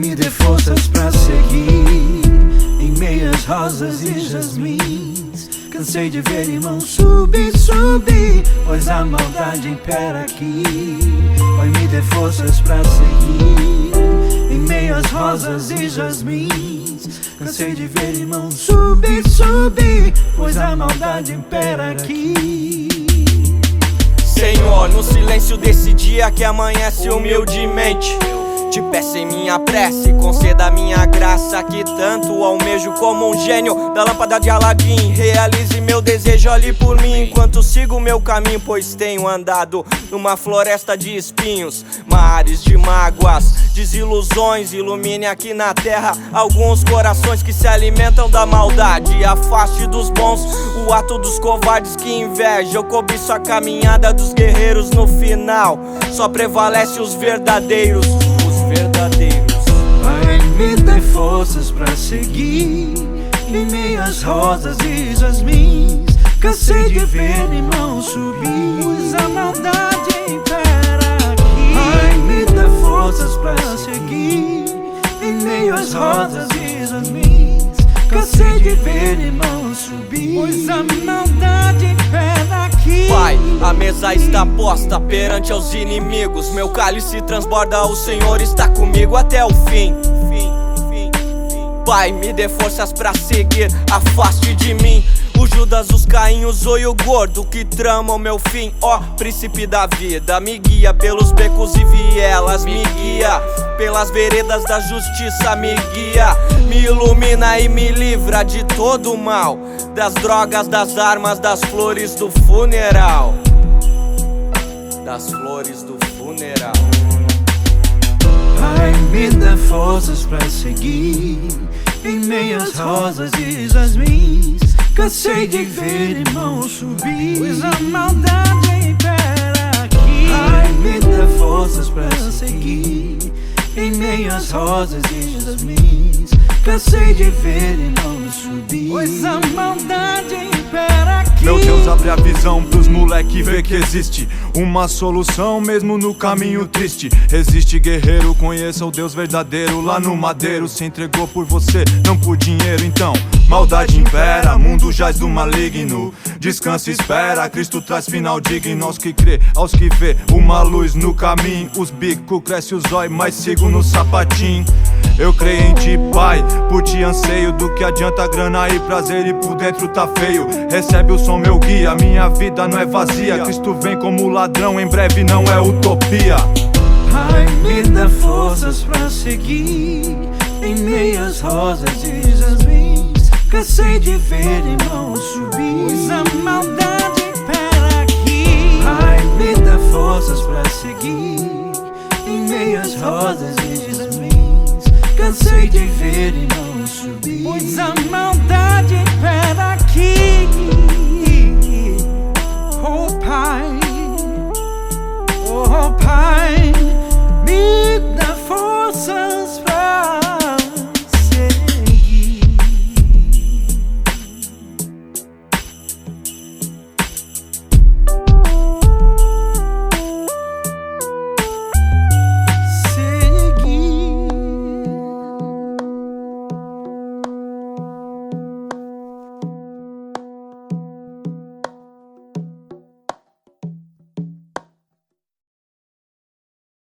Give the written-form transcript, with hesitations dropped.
me dê forças pra seguir em meias rosas e jasmins. Cansei de ver irmãos subir, subir, pois a maldade impera aqui. Pai, me dê forças pra seguir em meias rosas e jasmins. Cansei de ver irmãos subir, subir, pois a maldade impera aqui. Senhor, no silêncio desse dia que amanhece humildemente, te peço em minha prece, conceda a minha graça que tanto almejo como um gênio da lâmpada de Aladim. Realize meu desejo, olhe por mim enquanto sigo meu caminho, pois tenho andado numa floresta de espinhos, mares de mágoas, desilusões. Ilumine aqui na terra alguns corações que se alimentam da maldade. Afaste dos bons o ato dos covardes que invejam. Eu cobiço a caminhada dos guerreiros no final. Só prevalece os verdadeiros. Pai, me dê forças pra seguir em meias rosas e jasmins. Cansei de ver irmãos subir, pois a maldade impera aqui. Pai, me dê forças pra seguir em meias rosas e jasmins. Cansei de ver irmãos subir, pois a maldade impera aqui. Pai, a mesa está posta perante aos inimigos. Meu cálice transborda, o Senhor está comigo até o fim. Pai, me dê forças pra seguir, afaste de mim o Judas, os Caim, o Zóio gordo que tramam meu fim. Ó, príncipe da vida, me guia pelos becos e vielas, me guia pelas veredas da justiça, me guia, me ilumina e me livra de todo o mal, das drogas, das armas, das flores do funeral. Das flores do funeral. Pai, me dê forças pra seguir em meias rosas e jasmins. Cansei de ver irmãos subir, pois a maldade impera aqui. Pai, me dê forças pra seguir em meias rosas e jasmins. Cansei de ver irmãos subir, pois a maldade impera aqui. Meu Deus, abre a visão pros moleque ver que existe uma solução mesmo no caminho triste. Resiste, guerreiro, conheça o Deus verdadeiro. Lá no madeiro se entregou por você, não por dinheiro. Então, maldade impera, mundo jaz do maligno. Descansa e espera, Cristo traz final digno. Aos que crê, aos que vê uma luz no caminho. Os bicos cresce os olhos, mas sigo no sapatinho. Eu creio em ti, Pai, por ti anseio. Do que adianta grana e prazer e por dentro tá feio. Recebe o som, meu guia, minha vida não é vazia. Cristo vem como ladrão, em breve não é utopia. Pai, me dá forças pra seguir em meias rosas e jasmins. Cansei de ver irmãos subir, pois a maldade impera aqui. Pai, me dá forças pra seguir em meias rosas e jasmins. Cansei de ver irmãos subir, pois a maldade